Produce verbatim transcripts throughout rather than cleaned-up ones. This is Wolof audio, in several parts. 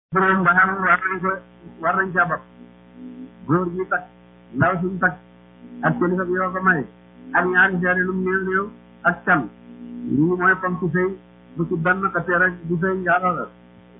juróom ba xam war nañ ko war nañ caa bopp góor gi takk ndaw suñ takk ak kilifa bi yoo ko may ak ñaari seede lu mu néew néew ak can lii mooy comme ci sëy bu ci benn xasee rek du sëy njaaloo la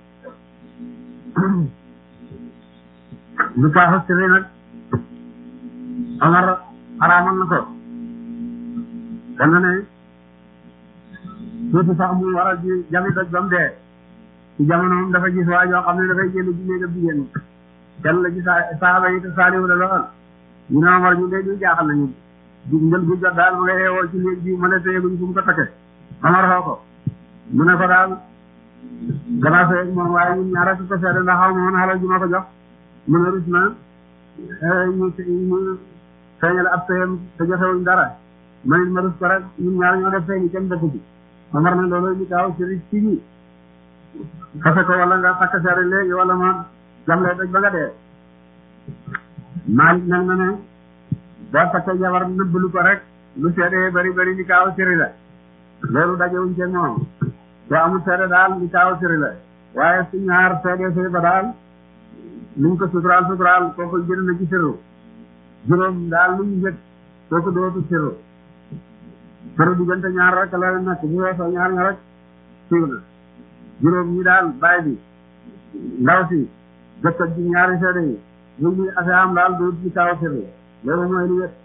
lu kaaxu sëy nag Omar xaraamal na ko dana ne tuuti sax mu waral ji jami doj ba mu dee ci jamonoom dafa gis waa joo xam ne dafay génn ci néegam jigéen kenn la ci saa saaba yi te saaliwu la lool ñu ne Omar ñu dee ñu jaaxal nañu di njël gu jot daal ma nga yeewoo ci néeg bi ma ne téyeguñ fu mu ko takke Omar xoo ko mu ne ko daal danaa sëy ak moom waaye ñun ñaar ko seede ndax xaw ma woon xalal ji ma ko jox mu ne rus na ñu ñu feeñal ab sëyam te joxewuñ dara man it ma rus ko rek ñun ñaar ñoo def feeñi kenn bokku ci Omar ne loolu ñu kaaw ci ris ci ñi xase ko wala nga takk seere léegi wala ma jamlee daj ba nga dee Maalik nag na ne boo takkee jabar nëbbalu ko rek lu seede bari bari li kaaw siri la loolu dajewuñ ci moom soo amul seede daal li kaaw siri la waaye su ñaar seede sëy ba daal luñ ko suturaal suturaal kooku jënd na ci siru juróom daal luñ njëkk kooku dootu siru siru diggante ñaar rek la nekk bu weesoo ñaar ña rek siiw na juróom ñi daal baay bi ndaw si jëkkër ji ñaari seede yi ñu ngi ase am daal du ci kaw sirru loolu mooy li wét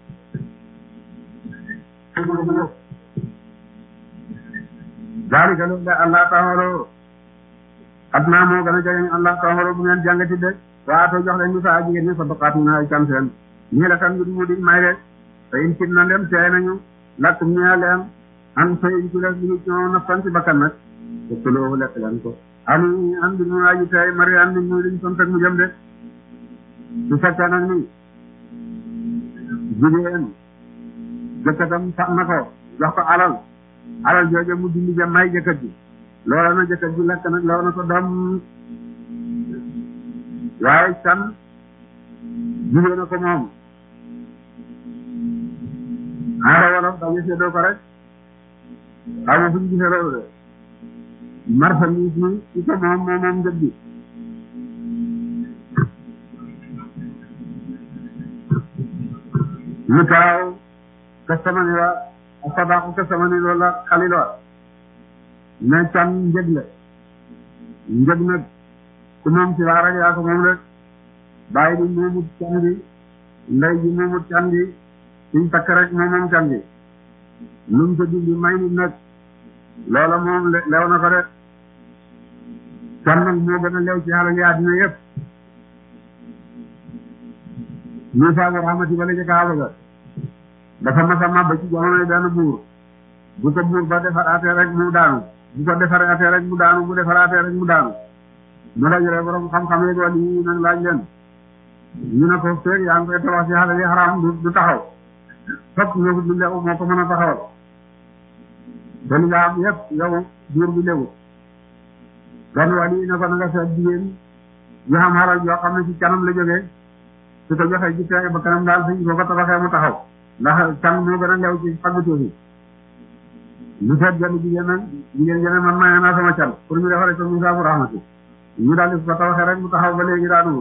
daalika lu de allah taxawaloo adnaa moo gën a jege allah taxawaloo bu ngeen jàngati de waatoo jox leen ñu saa jigéen ñi sadaqaatu na ay can seen ñii la kan ñu mu di may de te in kit na dem teey nañu lakkum ñee leen an so in ci les ñu ñoo naftan ci bakkan nag te kuloo lekk leen ko ani an bi mu aji tey mari an bi mu liñ sont ak mu jëm de su fekkee nag ni jigéen jëkkëtam sax na ko jox ko alal alal jooje mu dindi ja may jëkkër ji loola na jëkkër ji lekk nag loola na ko doom waaye can jigéen a ko moom aada wolof dañu seddoo ko rek xaw ma suñu gisee loolu de marchandise mi ci ko moom moom moom njëg bi lu taaw kastamani la sadaqu kastamani loolu la xaliloo ne can njëg la njëg nag ku moom ci waa rek yaa ko moom rek bàyyi bi moomut can gi ndey ji moomut can gi suñ takk rek moom moom can gi lu mu ko dindi may nit nag loola moom lew na ko de can nag moo gën a lew ci xale yi àddina yëpp ñu saabu rahmati bala ca kaaba ga dafa masa mabba ci jamonoy benn buur bu ko buur ba defaraatee rek mu daanu bu ko defaraatee rek mu daanu bu defaraatee rek mu daanu mu dajale borom xam-xam yeeg wàll yi nag laaj leen ñu ne ko feeg yaa ngi koy tabax ci xale yi xaraam du du taxaw fokk ñëwut lu leewu moo ko mën a taxawal te li nga am yëpp yow buur bi léwu benn wàll yi ne ko na nga seet jigéen ñu xam xaral yoo xam ne ci kanam la jógee su ko joxee ci teege ba kanam daal suñ boo ko tabaxee mu taxaw ndax can moo gën a lew ci faggutuuf yi lu seet jenn jigéen nag jigéen jene man maye naa sama can pour ñu defaree ko mu saabu rahmati ñu daal di ko tabaxee rek mu taxaw ba léegi daanu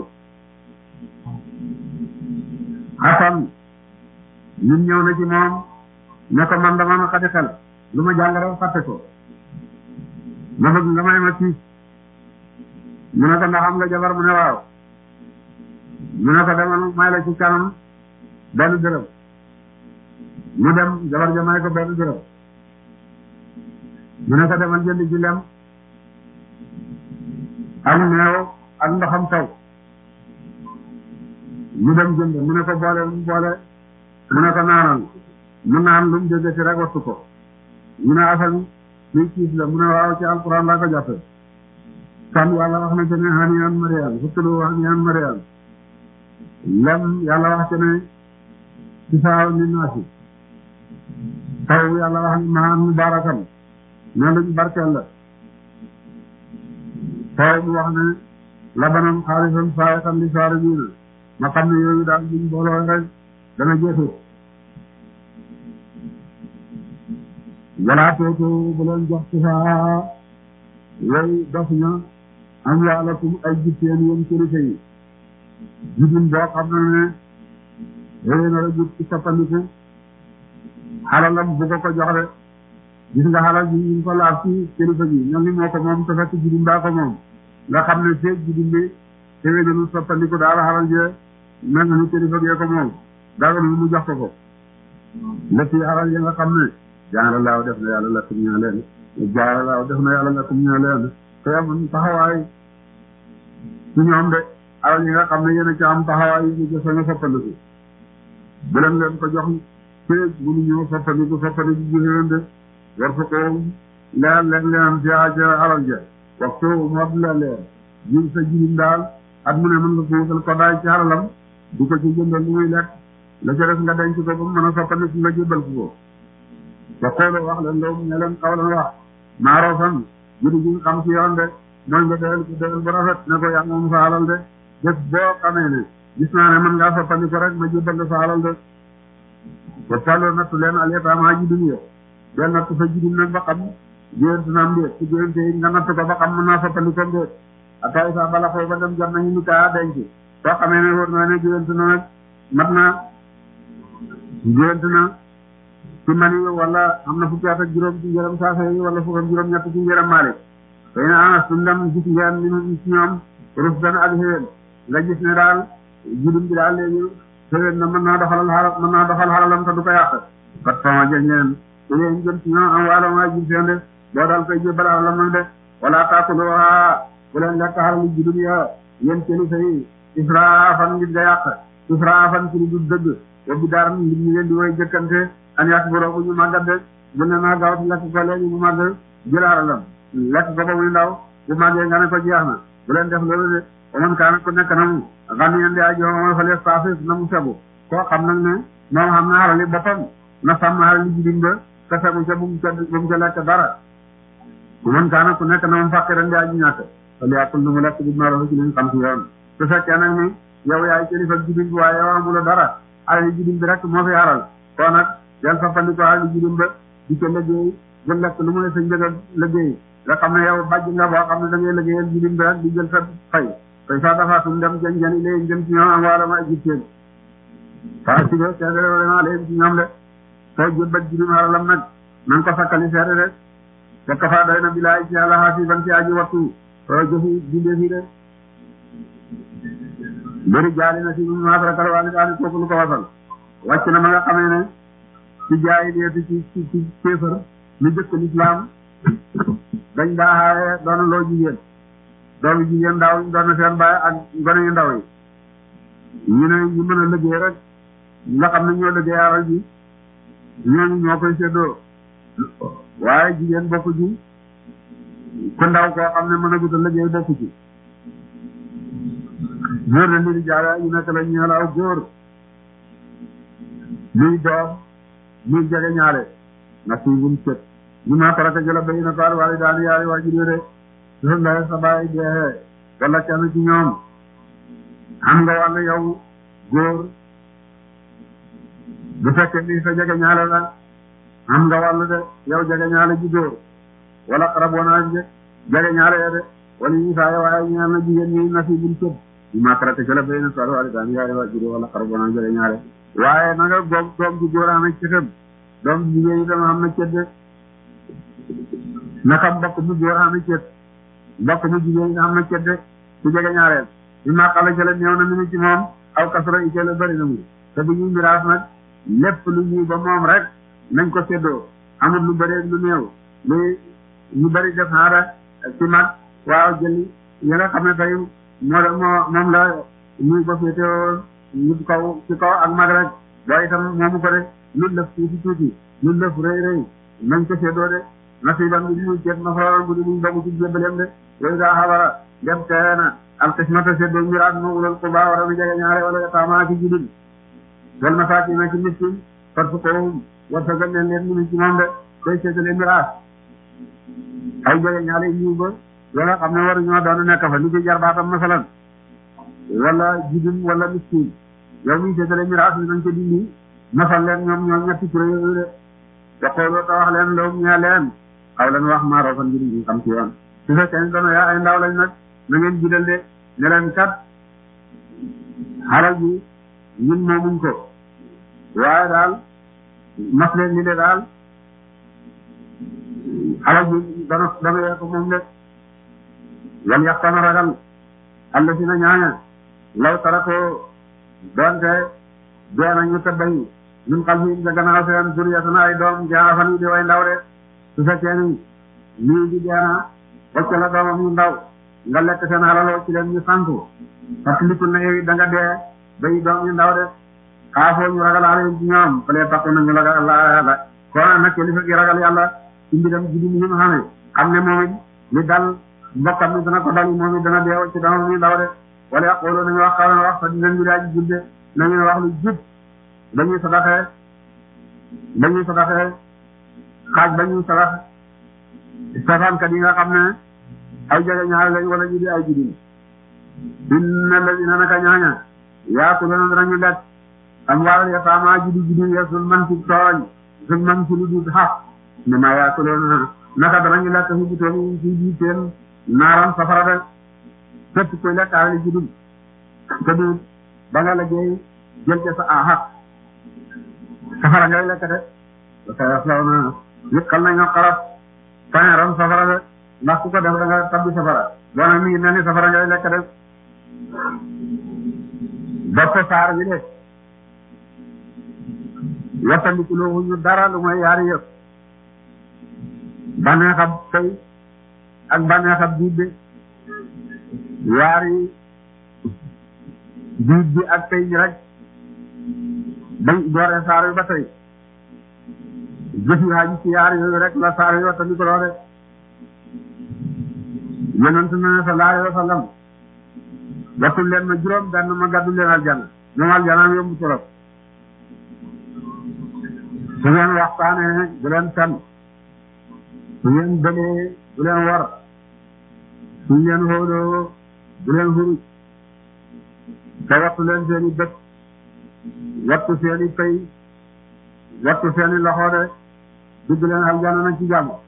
xasan ñun ñëw na ci moom ne ko man dama ma xati xel lu ma jàng rek fàtte ko ma bëgg nga may ma tiis mu ne ko ndax am nga jabar mu ne waaw mu ne ko demal may la ci kanam benn dërëm mu dem jabar ja may ko benn dërëm mu ne ko demal jënd ci lem ak meew ak ndoxam taw mu dem jënd mu ne ko boole mu boole mu ne ko naanal mu naan lu mu jóge ci rek wattu ko mu ne asan luy kiis la mu ne waaw ci alquran laa ko jàppe kan yàlla wax na ci ne haniyan mariyan fukkulu haniyan mariyan lem yàlla wax ci ne ci saaw ni naasi taw yàlla wax ni maan mubarakan ne luñ barkeel la taw mu wax ne labanam xaalisan saayiqan li saaribiina ma xam ne yooyu daal buñ booloo rek dana jeetu wala tooto bu leen jox ci saa yooyu dof ña am waalakum ay jitteen yéen kilifa yi judin boo xam ne réy na la jut ci soppandiku xalalam bu ko ko jox de gis nga xalal bi ñu ko laaf ci kilifa bi ñoom ni moo ko moom te fekk judin baa ko moom nga xam ne feeg judin bi téwé nanu soppandiku daal xalal je mel na ni kilifa gee ko moom dara lu mu jox ko ko lépp yi xalal yi nga xam ne jaara laaw def na yàlla lakum ñaa leen jaara laaw def na yàlla lakum ñaa leen te am taxawaay ci ñoom de alal yi nga xam ne yéen a ci am taxawaay yi ñu jëfe nga soppandiku bu leen leen ko jox feeg bu ñu ñëw soppandiku soppandiku jëfeen de war fa ko leer leen leen fiaa ca alal ja waxtu mu ab la leer jur sa jirim daal at mu ne mën nga ko wutal ko daay ci alalam du ko ci jëndal lu muy lekk la ca def nga denc ko ba mu mën a soppandiku nga jébal ko ko te xooloo wax leen loolu ne leen xaw leen wax maaroo fan judi ji xam ci yoon de mooy nga doyal ko doyal bu rafet ne ko yaa moom sa alal de bés boo xamee ne gis naa ne mën ngaa soppandiku rek ma jébal la sa alal de ba tàlloo nattu leen alyataamaa ji dunya del natt sa jirim nag ba xam géwéntu naam déet ci géwénte yi nga natt ko ba xam mën naa soppandikoom déet atay sa bala koy ba dem jot nañu ni kaa denc soo xamee ne wóor na ne géwéntu na nag mat na géwéntu na ci mani wala am na fukki at ak juróom ci njëram saasa yi wala fukk ak juróom ñett ci njëram maalik xëy na anas suñ dem gis ngeen ni ci ñoom rus dan ak xéwén nga gis ne daal jirim bi daal léegi xéwén na mën naa doxalal xaral mën naa doxal xaralam te du ko yàq pat fama jëñ leen léegi jëm ci ñoom am waala maa jil seen de boo daal koy jébbal alalam nag de wala taakuluha bu leen lekk xaralu judum ya yéen kilifa yi israafan ngir nga yàq israafan ci lu dul dëgg wa bi daar ngir ñu leen di woy jëkkante an yàq bu roobu ñu màggat de bu ne naa gaaw lekk ko léegi mu màgg jël alalam lekk ko ba muy ndaw bu màggee nga ne ko jeex na bu leen def loolu de oman kaana ku nekk na mu xam yeen di ajo mooy fale staafis na mu segu koo xam nag ne moom xam na xarali boppam na sàmm xarali judum ba te fegu ca bu mu ca bu mu ca lekk dara oman kaana ku nekk na mu faqiran di aji ñàkk fale yàqul nu mu lekk bi ma rofu ci liñ xam ci yoon su fekkee nag ni yow yaay kilifa judum bi waaye yow amuloo dara xarali judum bi rek moo fi xaral koo nag del soppandiko xarali judum ba di ca liggéey bu lekk lu mu ne sa njëga liggéey nga xam ne yow bàjj nga boo xam ne da ngay liggéeyal judum bi rek di jël sa fay fay sa dafaatum dem jën jën iléyi jëm ci ñoom am wala ma jitteen faa siga seedema léegi ci ñoom de soo jëbbat judum xaralam nag nan ko sakkali seede de fekk faa doy na bilaay ci yàlla xaasi ban ci aji wattu soo jëfi bindee fii de bëri jaali na si mu maatarakal waali daani kooku lu ko wasal wàcc na ma nga xamee ne ci jaayi deeti ci ci ci kéefër lu jëkk lislaam dañ daa xaaye doona loo jigéen doomu jigéen daaw doon na seen baay ak gone yu ndaw yi ñu ne ñu mën a liggéey rek nga xam ne ñoo liggéey alal ji ñooñu ñoo koy séddoo waaye jigéen bokku ci ku ndaw koo xam ne mën a gudd liggéey bokku ci góor na lii jaara ñu nekk la ñeelaaw góor muy doom muy jege ñaale na siibum cët ñu ma farata jëla bay na taal waali daani yaari waa jurée de su la sa baay deexee wala kenn ci ñoom am nga wàll yow góor bu fekkee ni sa jege ñaale la am nga wàll de yow jege ñaale ji góor wala xarab wanaa jege ñaale ya de wala yi saa waaye ñaan na jigéen ñi na siibum cët ñu ma farata jëla bay na taal waali daani yaari waa jurée wala xarab wanaa jege ñaale waaye na nga goog doom ji góor am na cëtam doom ji jigéen yi dama xam na cët de naka mbokk mu góor am na cët mbokk mu jigéen nga xam na cët de su jege ñaareel bi ma xala jële néew na mi ni ci moom aw kasara iteel bëri na mu te bu ñuy miraas nag lépp lu ñuy ba moom rek nañ ko séddoo amul lu bëri lu néew lu ñu bëri def xaara ci mag waaw jëli yi nga xam ne tey moo moo moom la ñuy ko féetewoo ñu kaw ci kaw ak mag rek boo itam moomu ko de lu lëf tuuti tuuti lu lëf rëy rëy nañ ko séddoo de nasiban bi ñu ceet mafaroon bu di muñ dogu ci jébbaleem de yooyu daa xabara dem teena alxismata séddoo miraas moo ulal qurba war a mi jege ñaare wala yataamaa ci judul wal masaakiina ci miskin farzuqhum warsagal leen leen minu ci moom de day séddale miraas ay jege ñaare ñiw ba yoo nga xam ne waru ñoo doon nekk fa ni ci jarbaatam masalan wala judul wala miskin yow muy séddale miraas bi nañ ko dindi masal leen ñoom ñoom ñetti kuréel yooyu de te xooloo te wax leen loolu ñee leen xaw leen wax maaroo fan njëriñ bi xam ci yoon su fekkee ni doona yaa ay ndaw lañ nag na ngeen bidal de ne leen kat xaral ji ñun moomuñ ko waaye daal mas leen ni de daal xaral ji dana dana yee ko moom de wal yaxtana ragal alla si na ñaaña law tara ko doonte dee nañu te bay ñun xam si sa gannaaw seen duriyatuna ay doom jaafan yi di way ndaw de su fekkee ni nii di deena wacc la doomam yu ndaw nga lekk seen xalaloo ci leen ñu sanku parce que likul na yow da nga dee bay doom yu ndaw de xaafoo ñu ragal alayhim ci ñoom fale takku nañu ragal Allah yàlla kon nag kilifa gi ragal yàlla ci mbiram jidi ni mu xamee xam ne moom it li dal mbokkam mi dana ko dal moom it dana dee wacc doomam yu ndaw de wala yaqulu nañu wax xaw na wax sa dinañ bi daa ji jubde nañu wax lu jub dañuy sadaxee dañuy sadaxee xaaj bañuy sadax safaankat yi nga xam ne ay jege ñaar lañ wala ñu di ay jigéen inna alladina naka ñaaña yaakuluna danañu lekk am waalal yataama jidi jidi ya sul man ci tooñ sul man ci lu dul xaq ne ma yaakuluna naka danañu lekk fi bu tooni ci ji seen naaram safara de képp koy lekk alali jidul te du ba nga liggéey jël ca sa axat safara ngay lekk de sa yaslaw na yëkkal nañu xarab pañaram safara de ndax ku ko def da nga tabbi safara boo nag mi ngi mel ni safara ngay lekk de bopp saar bi de wattandiku loo ñu dara lu mooy yaari yëpp baneexab tey ak baneexab biit de yaari biit bi ak tey ji rek bañ dooree saar yi ba tey jëfi haaji ci yaar yooyu rek la saar yi wattandiku loo de yonent na sallallahu alayhi wa sallam wattul leen ma juróom benn ma gàddu leen aljanna ñoom aljanna yombu trop su ngeen waxtaanee bu leen fen su ngeen bëlee bu leen war su ngeen xooloo bu leen xuruj te wattu leen seeni bët wattu seeni pay wattu seeni loxo de dugg leen aljanna nag ci jàmm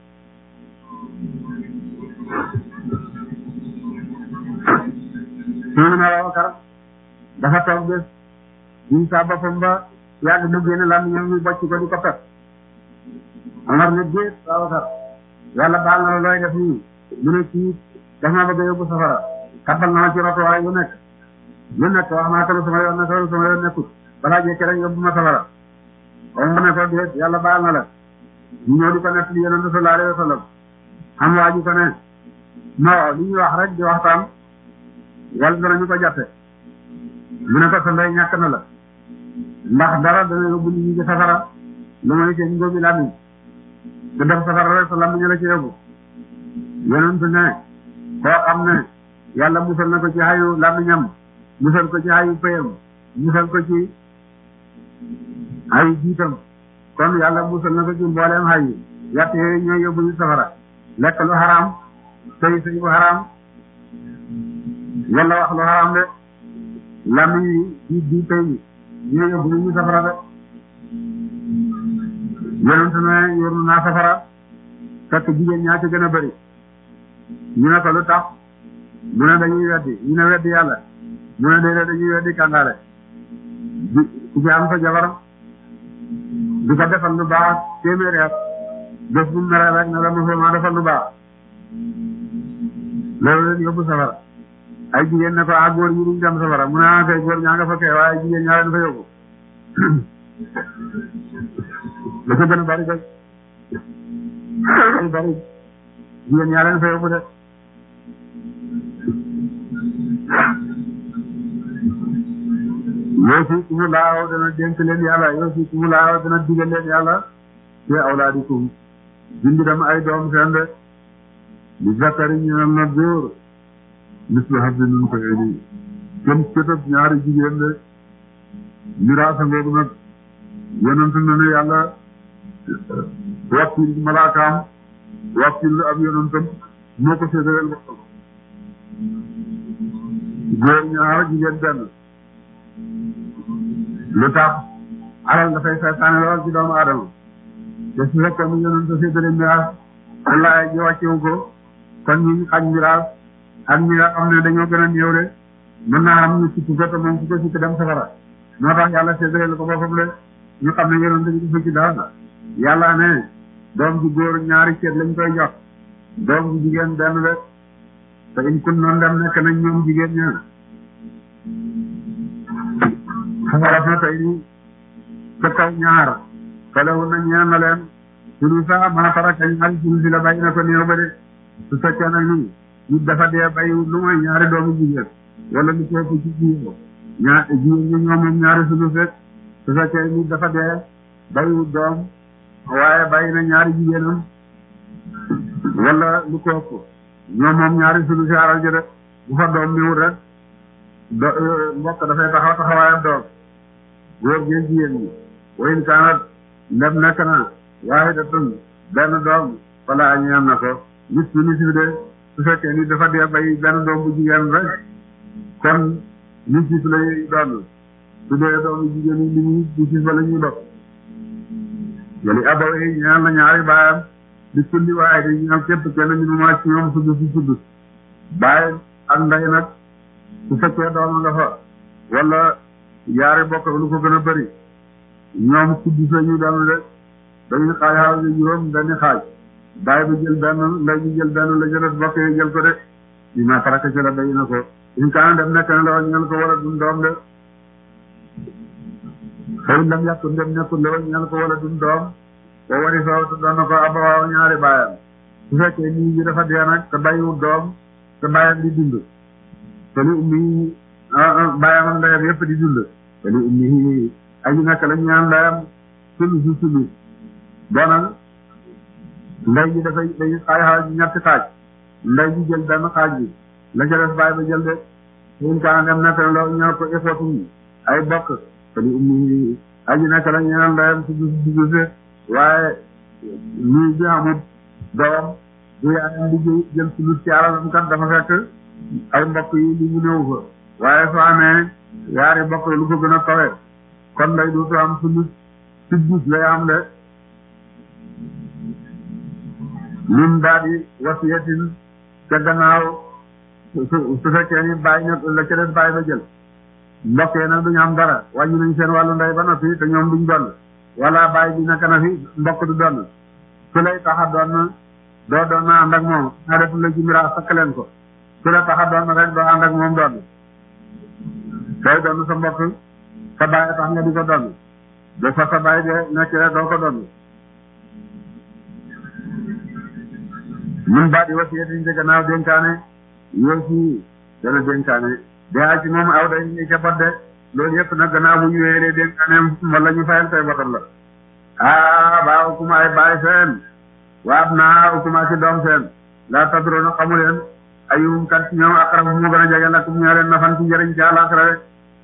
suñu na Abubakar dafa toog bés ñu sa boppam ba yàgg mu génne lam ñoom ñu bocc ko di ko pet Omar ne déet Abubakar yàlla baal na la looy def nii mu ne kii daf ma bëgg a yóbbu safara kabbal na ma ci roto waaye yu nekk yu nekk wax naa ko lu sama yoon ne ko lu sama yoon nekkul balaa jekki rek yóbbu ma safara Omar ne ko déet yàlla baal na la ñu ñëw di ko nekk li yonent sallallahu alayhi wa sallam xam waa ji ko ne non li ñuy wax rek di waxtaan wala danañu ko jàppe mu ne ko sa ndey ñàkk na la ndax dara dana yóbbu nit ñi ci safara lu may seen ngóobi làmmiñ te def safara rek sa làmmiñ la ci yóbbu yonent ne koo xam ne yàlla musal na ko ci xayu làmmiñam musal ko ci xayu payam musal ko ci xayu jiitam kon yàlla musal na ko ci mbooleem xayu yàtt yooyu ñooy yóbbu ñu safara lekk lu xaraam sëy sëy bu xaraam walla wax lu xaraam de làmmiñ yi di di pay yi ñooy yóbbu ñu safara de yonent ne yornu naa safara fekk jigéen ñaa ci gën a bëri ñu ne ko lu tax mu ne dañuy weddi ñu ne weddi yàlla mu ne déedéet dañuy weddi kàngaare di ku ci am sa jabar di ko defal lu baax téeméeri at bés bu meree rek ne la mosoo defal lu baax loolu leen yóbbu safara ay jigéen ne ko ah góor ñi duñ dem safara mu ne ah kay góor ñaa nga fa kee waaye jigéen ñaa leen fa yóbbu la ko gën a bari kay ay bari jigéen ñaa leen fa yóbbu de yoo si ku mu laaw dana dénk leen yàlla yoo si ku mu laaw dana digal leen yàlla te awlaadikum bindi dama ay doom seen de li zakari ñu ne na góor mislu habli nun ko eli kenn cëtëb ñaari jigéen de miraasa ngoogu nag yonent na ne yàlla wakkil malaakaam wakkil ab yonentam moo ko séddaleel boppam góor ñaar jigéen benn lu tax alal dafay saytaane lool ci doomu aadama te su fekkoon ni yonent séddale miraas Allah ji wàccewu ko kon ñu xañ miraas ak ñi nga xam ne dañoo gën a néew de mën naa am ñu sikk ko te moom su ko sikk dem safara moo tax yàlla séddale ko boppam le ñu xam ne yonent bi dafa ci dara yàlla ne doom ji góor ñaari cër lañ koy jox doom ji jigéen benn de te in kun noonu dem nekk nañ ñoom jigéen ña xawarat na tey ni ca kaw ñaar falewu na ñeen na leen sulu sa maa taraka ñaari sulu si la bàyyi na ko néew ba de su fekkee nag ni nit dafa dee bàyyiwul lu mooy ñaari doomu jigéen wala lu ko ci jigéen ñaar jigéen ñi ñoom moom ñaari sulu fekk su fekkee nit dafa dee bàyyiwul doom waaye bàyyi na ñaari jigéenam wala lu ko ëpp ñoom moom ñaari sulu si aral ji de bu fa doom niwul rek do mbokk dafay taxaw taxawaayam doom góor gi jigéen ñi wayin kaanat ndem nekk na waahidatun benn doom wala ñu am na ko nit su nit de su fekkee nit dafa dee bay benn doom bu jigéen rek kon nit si lay doon su dee doomu jigéen yi li ñu nit si fa la ñuy dox yali abaw yi ñaan na ñaari baayam di kulli waaye di ñoom képp kenn ñu ma ci ñoom sudd si sudd baay ak ndey nag su fekkee doom nga fa wala yaari bokk lu ko gën a bëri ñoom sudd sa ñu doon de dañuy xaaj xaaj yi juróom dañuy xaaj baay bi jël benn ndey bi jël benn la jëles bokk yi jël ko de di ma faraka ci la bay na ko in kaan dem nekk na la wa ñeel ko wala dun doom de xëy lam yàqu dem nekkul la wa ñeel ko wala dun doom boo wari soo te doon na ko abawaaw ñaari baayam su fekkee nii bi dafa dee nag te bàyyiwul doom te baayam di dund te li ummi baayam ak ndeyam yëpp di dund te li ummi aji nekk la ñaan ndeyam sulu si sulu bonal ndey ji dafay day xaaj xaaj ñetti xaaj ndey ji jël benn xaaj bi la ca def baay ba jël de in kaan dem nekk na loo ñëw ko effootuñ ay bokk te li ummi aji nekk la ñaan ndeyam sulu si sulu waaye lii bi amul doom bu yaayam di jël sulu ci alalam kat dafa fekk ay mbokk yi li ñu néew fa waaye soo amee yaari mbokk lu ko gën a kawe kon lay dootu am sulu ci dus lay am de lim daal di wasiyatin ca gannaaw su su fekkee ni bàyyi na la ca des bàyyi ba jël mbokk yi nag duñu am dara wàññi nañ seen wàllu ndey ba noppi te ñoom duñ doon wala bàyyi bi nekk na fi mbokk du doon su lay tax a doon doo doon na ànd ak moom naa def la ci miraas sakk leen ko su la tax a doon rek doo ànd ak moom doon sooy doon sa mbokk sa bàyyi tax nga di ko doon de fa sa bàyyi de nekkee doo ko doon mun baat yi wasiyati ci gannaaw dénkaane yoo ci dana dénkaane daa ci moom aw day ñi ca bodde loolu yëpp nag gannaaw bu ñu wéeree dénkaaneem wala ñu fayal tay botal la ah baa ukuma ay baay seen waab naa ukuma ci doom seen laa tadroona xamu leen ayum kat ñoom aqrabu mu gën a jege lakum ñoo leen nafan ci njëriñ ci àllaaxira rek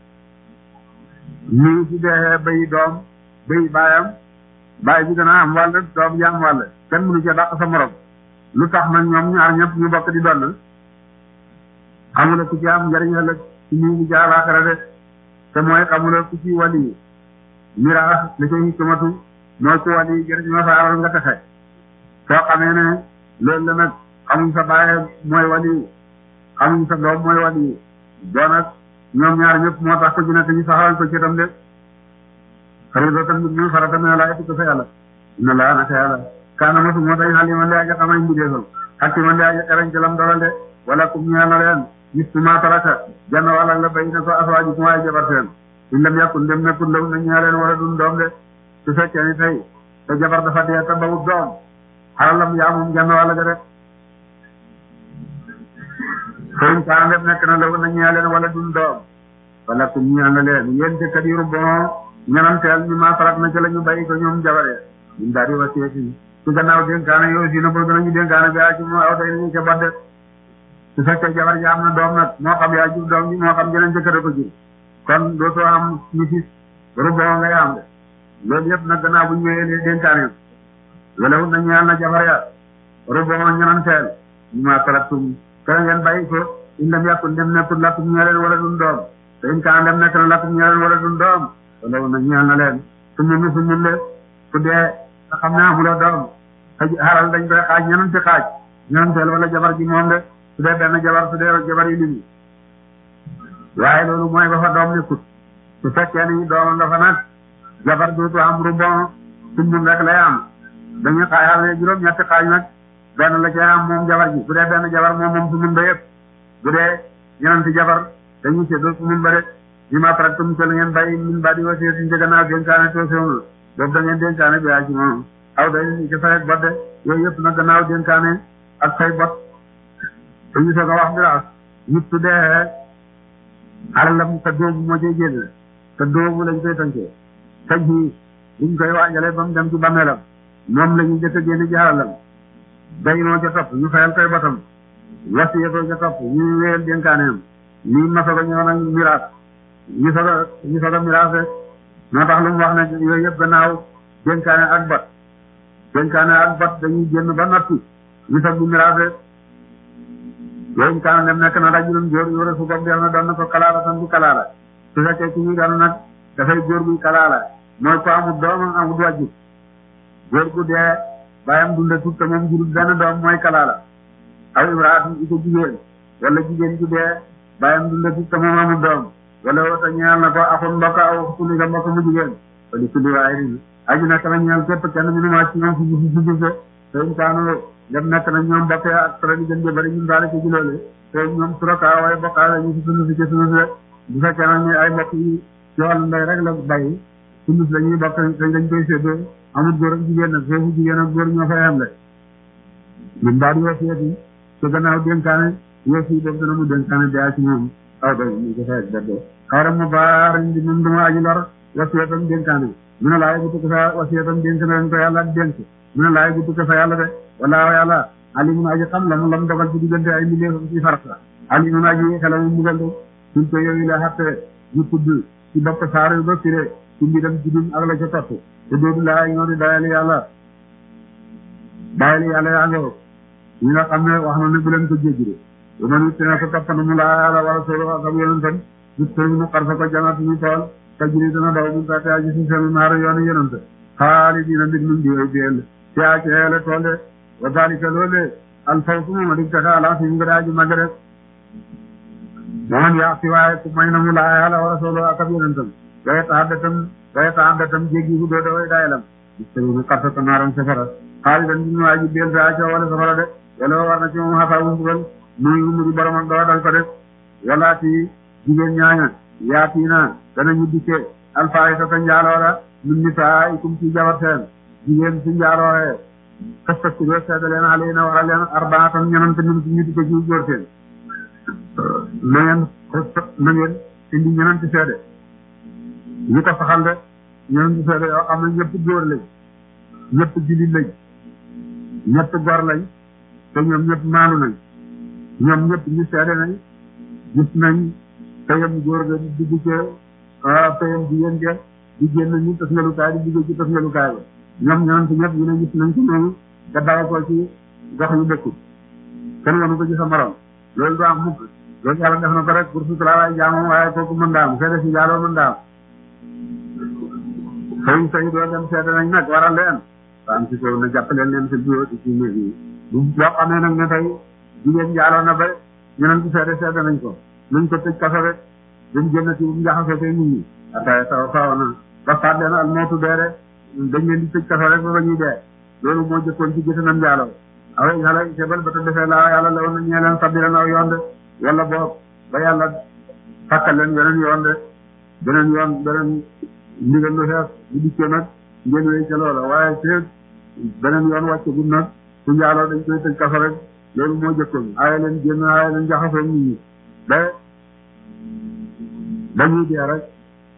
nii ci dee bay doom bay baayam baay bi gën a am wàll doom ji am wàll kenn mënu ci dàq sa morom lu tax nag ñoom ñaar ñëpp ñu bokk di doon xamula ku ci am njëriñ ëllëg ci ñu ngi ci àllaaxira de te mooy xamula ku ci wàlli miraas li koy hikmatu mooy ku wàlli jëriñ ma fa aral nga texe soo xamee ne loolu la nag xamuñ sa baay mooy wàlli xamuñ sa doom mooy wàlli doo nag ñoom ñaar ñëpp moo tax ko ci nekk ñu saxawal ko ci itam de xarit tam nit ñu farata ne laa ko fa yàlla inna laa naka yàlla kaana mosu moo tax xal yi man de aja xamay mbindeefam ak man de aja xerañ ci lam dogal de wala kum ñeel na leen gis ma taraka jann wala la bay na ko aswaaji ku waaye jabar seen suñ lam yàkkul dem nekkul law na ñaaleen wala dun doom de su fekkee ni tey te jabar dafa dee te bawut doom xalalam yaa moom jann wala ga de sëñ kaa ndef nekk na law na ñaaleen wala dun doom wala kum ñeel na leen yéen te kadiru bon ñananteel ñu ma tarak na ci la ñu bàyyi ko ñoom jabaree ñun daal di wasiyati su gannaaw dénkaane yooyu si na bëgg nañu dénkaane bi yaa ci moo aw day nañu ca badde su fekkee jabar ji am na doom nag moo xam yaa jur doom ji moo xam jeneen jëkkër ko jur kon dootoo am misis rubon ngay am de loolu yëpp nag gannaaw bu ñu wéyee dénkaane wala wut na ñaan na jabar ya rubon ñananteel ñu ma taraktum kene ngeen bàyyi ko in lam yàkkul dem nekkul lakkum ñeleen wala dun doom te in kaan dem nekk na lakkum ñeleen wala dun doom wala wut na ñaan na leen su mu mu su mu le ku dee nga xam ne amuloo doom xaral dañ koy xaaj ñenanti xaaj ñenanteel wala jabar ji moom de su dee benn jabar su dee jabar yi limu waaye loolu mooy ba fa doom nekkut su fekkee ni doom nga fa nag jabar dootu am rubon sumun rek lay am dañuy xaajale juróom ñetti xaaj nag benn la ci am moom jabar ji bu dee benn jabar moom moom sumun ba yëpp bu dee ñenanti jabar dañuy séddoo sumun ba rek bi ma pare tum ca la ngeen bàyyi min ba di wasee suñ ca gannaaw dénkaane toosiwul boobu da ngeen dénkaane bi yaa ci moom aw day ci fay ak bot de yooyu yëpp nag gannaaw dénkaane ak fay bot dañu soog a wax miraas nit su dee alalam te doobu moo cay génn te doobu lañ koy tënkee taj yi buñ koy waajalee ba mu dem ci bàmmeelam moom la ñu jëkk a génne ci alalam day moo ca topp ñu fayal koy botam wasiya ko ca topp ñu wéyal dénkaaneem lii ma soog a ñëw nag miraas ñu soog a ñu soog a miraas rek moo tax lu mu wax ne yooyu yëpp gannaaw dénkaane ak bot dénkaane ak bot dañuy génn ba noppi ñu soog di miraas rek yooyu kaana dem nekk na rajulun góor yu war a su ko def na doon na ko kalaala tan bu kalaala su fekkee ci ñuy doon nag dafay góor buy kalaala mooy ko amul doom amul wàjju góor gu dee bàyyam dunda tut te moom jurul benn doom mooy kalaala aw imraatum i ko jigéen wala jigéen ju dee bàyyam dunda tut te moom amul doom wala wata ñeel na ko axun mbokk aw xuli nga mbokk mu jigéen wali kulli waahidin aji nekk na ñeel képp kenn mi nu maa ci ñoom si si si te in kaanu dem nekk na ñoom bokkee ak sura di gën di bëri ñun daal ci jiloole te ñoom suraka waaye bokkaale ñu si sunu si ci sunu si bu fekkee nag ñu ay mbokk yi ci wàllu ndey rek la bàyyi sunu si la ñuy bokk te dañ koy séddoo amul góor ak jigéen nag foofu jigéen ak góor ñoo fay am le ñun daal yoo seeti te gannaaw dénkaane yoo si boobu dana mu dénkaane daa ci moom aw day ñu ko fay ak dëddoo xawra mu baar di moom dama aji lor wasiyatam dénkaane mu ne laay bu tukk sa wasiyatam dénk na leen ko yàlla ak dénk mu ne laay bu tukk fa yàlla de wala yàlla alimun aji xam la mu lam dogal ci diggante ay milliers ci farata alimun aji xela mu mugal de suñ ko yooyu la xatte ñu tudd ci bopp saar yu ba firé ci mbiram judum ak la ca topp te doodu laa ñoo di dayali yàlla dayali yàlla yaa nga ñi nga xam ne wax na ne bu leen ko jéggi de bu ma nit ne ko topp na mu laa yàlla wala solo ak am yonentam nit ko mu xar fa ko janaat ñu tool tajri dana daw mu tate aji si seen naar yoonu yonente xaalidina mbir min di way biyel ci a ci xeele tool de wa dalika loole al fawsu moom a dig taka ala si nga daaji mag rek moom yaa si waaye ku may na mu laa yàlla wa rasulu ak ab yonentam waye taaddatam waye taaddatam jéggi hu dooda way dayalam mu xarta ko naaram safara xaalidan bi ñu waaji biyel sa ca wala safara de wala war na ci moom xataa wumbugal muy umuri borom ak doo dal ko def wala ti jigéen ñaaña yaatiina danañu dikke alfaayisa ta njaaloola min nisaa'ikum ci jabar seen jigéen si njaalooxee fastakiru seede leen alayna wala leen arbaatan ñenante min ci ñu dikke ci góor seen na ngeen na ngeen indi ñenanti seede ñu ko saxal de ñenanti seede yoo xam ne ñëpp góor lañ ñëpp jullit lañ ñëpp gor lañ te ñoom ñëpp maanu nañ ñoom ñëpp ñu seede nañ gis nañ teyam góor ga di dugg ca teyam jigéen ja di génn ñu tas ngalukaay di dugg ci tas ngalukaay ba ñoom ñenanti ñëpp ñu ne gis nañ ko noonu da dawa ko ci gox yu dëkku kenn wanu ko ci sa morom loolu du am mukk loolu yàlla def na ko rek pour suturalaay jaamam waaye kooku mën daam seede si jaaloo mën daam xëy say doo dem seede nañ nag waral leen am si ko na jàppaleen leen si bureau ci néeg yi bu boo xamee nag ne tey jigéen jaaloo na ba ñeneen ci seede seede nañ ko nañ ko tëj kaso rek dañ génn ci bu njaxasoo tey nit ñi ataye taw faaw na ba faat leen al mootu dee rek dañ leen di tëj kaso rek ba ba ñuy dee loolu moo jëkkoon ci gëtanam jaaloo aw yàlla sebal ba te defee laa yàlla law na ñee leen sabbi leen aw yoon de wala boobu ba yàlla fàkkal leen beneen yoon de beneen yoon beneen ndigal lu xees bu dikkee nag ngeen wéy ca loola waaye te beneen yoon wàcce gu nag su njaaloo dañ koy tëj kaso rek loolu moo jëkkoon aaye leen génn aaye leen jaxasoo nit ñi ba dañuy dee rek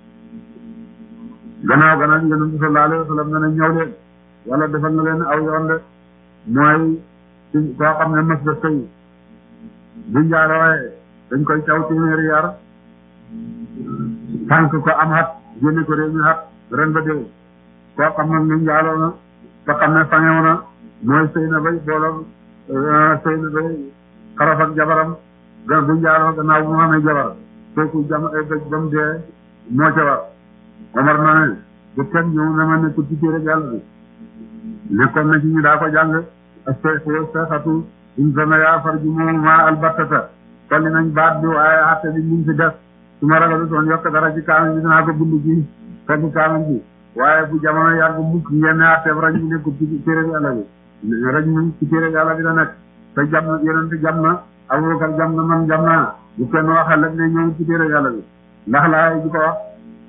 gannaaw gannaaw yonent bi sallallahu alayhi wa sallam ne na ñëw leen wala defal na leen aw yoon de mooy ci koo xam ne mas da sëy bu njaalooyee dañ koy caw téeméeri yar tànk ko am xat génne ko réew mi xat ren ba déw koo xam nag ni njaaloo na te xam ne fangew na mooy sëy na bay boolam sëy na bay xaraf ak jabaram ga bu njaaloo gannaaw bu mu xamee jabar kooku jam ay bëj ba mu dee moo ca war Omar na ne bu kenn ñëw ne ma ne ko ci téere yàlla bi nekkoon na ci ñu daa ko jàng ak seexu seexatu in sama yaa farju moom ma albattata tolli nañ baat bi waaye atte bi ñu fi def su ma ragalu toon yokk dara ci kaamil bi dinaa ko bind ci fekk kaamil bi waaye bu jamono yàgg mukk ngeen ne atteeb raj mu nekkul ci téere yàlla bi raj mu ci téere yàlla bi la nekk te jam na yonent jam na Abubakar jam na man jam naa bu kenn waxal rek ne ñëw ci téere yàlla bi ndax laay di ko wax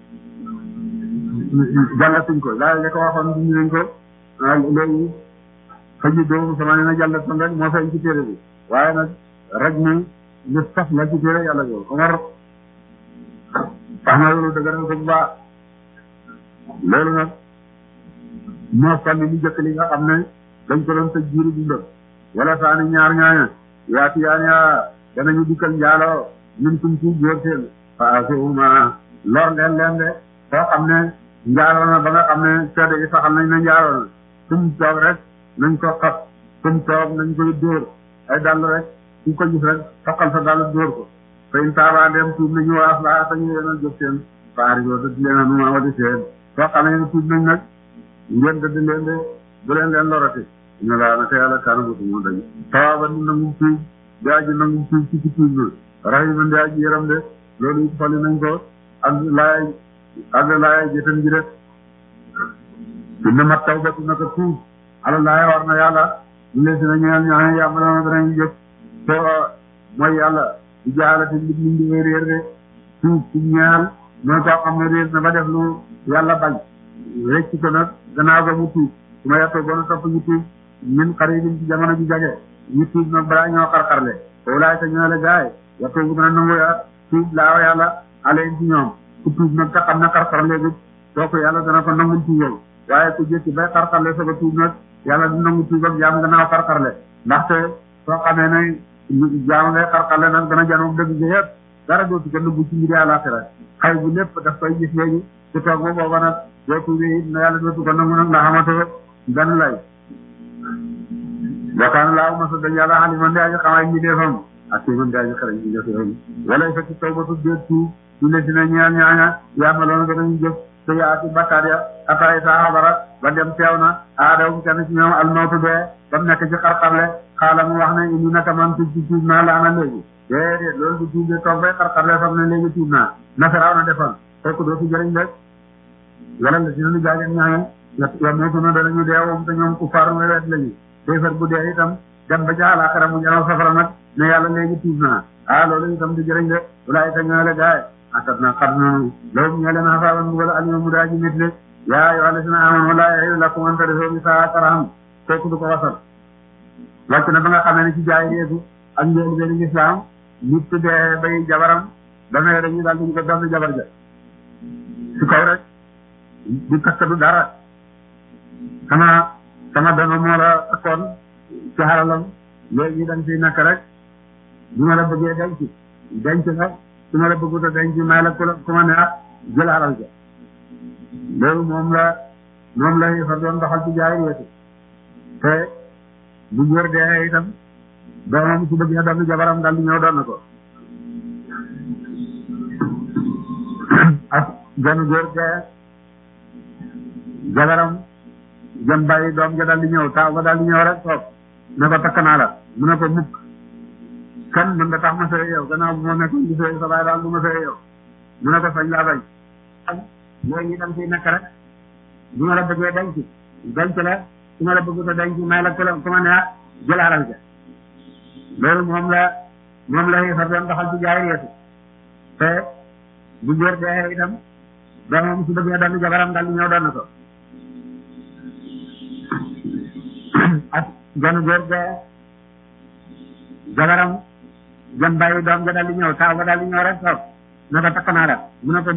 jàllatuñ ko laay li ko waxoon duñu nañ ko léegi xëy doomu sama ne na jàllatoon rek moo feeñ ci téere bi waaye nag raj mu lu saf la ci téere yàlla bi Omar tax na loolu dëgëral ko bu baax loolu nag moo sànni lu jëkk li nga xam ne dañ ko doon tëj jiiru dundam wala saani ñaar ñaaña yaati yaan yaa danañu dikkal njaaloo ñun tum ci góor seen faasuma lor leen leen de soo xam ne njaaloo na ba nga xam ne seede yi saxal nañ ne njaaloo na tum toog rek nañ ko xas tum toog nañ koy dóor ay dàll rek su ko gis rek soqal sa dàll dóor ko fayin taabaa dem tuub nañu waas laa tañu yéenal jëf seen faari yoo dëdd leen a numa wadi seen soo xamee ne tuub nañ nag ngeen dëdd leen de bu leen leen lorati ñu laa naka yàlla kanamutu moo dañ tawaaba ni nangu tuub di aji nangu tuub ci ci tuub na rahiman di aji yaram de loolu it fali nañ ko ak laay ak laay jëtan ji de dina mat taw batu naka tuub ala laay war na yàlla ñu leen dina ñeel ñaaxe yàmbalana danañ jëf soo mooy yàlla di jaalate mbir mi ndi way réer de tuub ci ñeel mooy koo xam ne réer na ba def lu yàlla bañ rëcc ko nag gannaaw ga mu tuub su ma yettoo goona topp ñu tuub min xaribin ci jamono ji jage ñu tuub nag balaa ñoo xarxarle foofu laay te ñoole gaay yettoo bu dana nangu ya tuub laaw yàlla aleen ci ñoom ku tuub nag te xam ne xarxarle bi soo ko yàlla dana ko nangul tuubam waaye ku jëkki bay xarxarle soo ko tuub nag yàlla di nangu tuubam jaam gannaaw xarxarle ndaxte soo xamee ne jaam ngay xarxarle nag dana janoom dëgg ga yëpp dara dootu ko nëbbu ci mbiri àllaaxira xay bu lépp daf koy gis léegi su toog ba booba nag boo tuubee na yàlla dootu ko nangu nag ndax amatoo benn lay wakaana laaw masa dañ yàlla xaliman di aji xamaay ñi defam ak si man di aji xarañ ñi defam walay fa ci taw ba tuddee tuub ñu ne si na ñeel ñaaña yaamaloona danañu jëf te yaati bakkaat ya ataay saa xabara ba dem teew na aadaw kenn ci ñoom almawtu dee ba mu nekk ci xarxarle xaala mu wax ne indi naka man tuub ci tuub naa laana léegi déedéet loolu du tuub de toog bay xarxarle fam ne léegi tuub naa nasaraaw na defal kooku doo fi jëriñ rek wala la si nanu jaageen ñaaña ya mootu na danañu deewum te ñoom ku faru wet lañu déefar bu dee itam dem ba ca àllaaxira mu jaraw safara nag ne yàlla léegi tuub naa ah loolu itam du jëriñ de walaay ka ñoo le gaay atat na xat na loolu ñoo leen xasaaban wala alima mu daa ji nit le yaa yoo àlla si na amoon wala yahilu lakum an tarisoo bi saa karaham kooku du ko wasal wàcc na ba nga xamee ne ci jaay réetu ak njël benn islam nit dee bay jabaram dana dañu daal duñu ko doon jabar ja su kaw rek du takkatu dara xanaa sama dono moo la takkoon ci xaralam léegi da nga fiy nekk rek bu ma la bëggee denc denc nga su ma la bëggut a denc may la ku la ku ma ne ah jël xaral ja loolu moom la moom la fa doon doxal ci jaay wetu te bu góor dee itam doomam su bëggee doon jabaram daal di ñëw doon na ko ak ganu góor dee jabaram jëm bàyyi doom ja daal di ñëw taaw ba daal di ñëw rek toog ne ko takk naa la mu ne ko mukk kan mën nga tax ma sëy yow gannaaw bu ma nekkoon di sëy sa baay daal du ma sëy yow mu ne ko sañ laa bañ léegi da nga fiy nekk rek bu ma la bëggee denc denc la su ma la bëggut a denc may la ku la ku ma neex jëlaaral ja loolu moom la moom la xeefar doon doxal ci jaay yeesu te bu góor dee itam doomam su bëggee doon jabaram daal di ñëw doon na ko ak ganu góor dee jabaram jëm bàyyi doom ja daal di ñëw taaw ba daal di ñëw rek toog ne ko takk naa la mu ne ko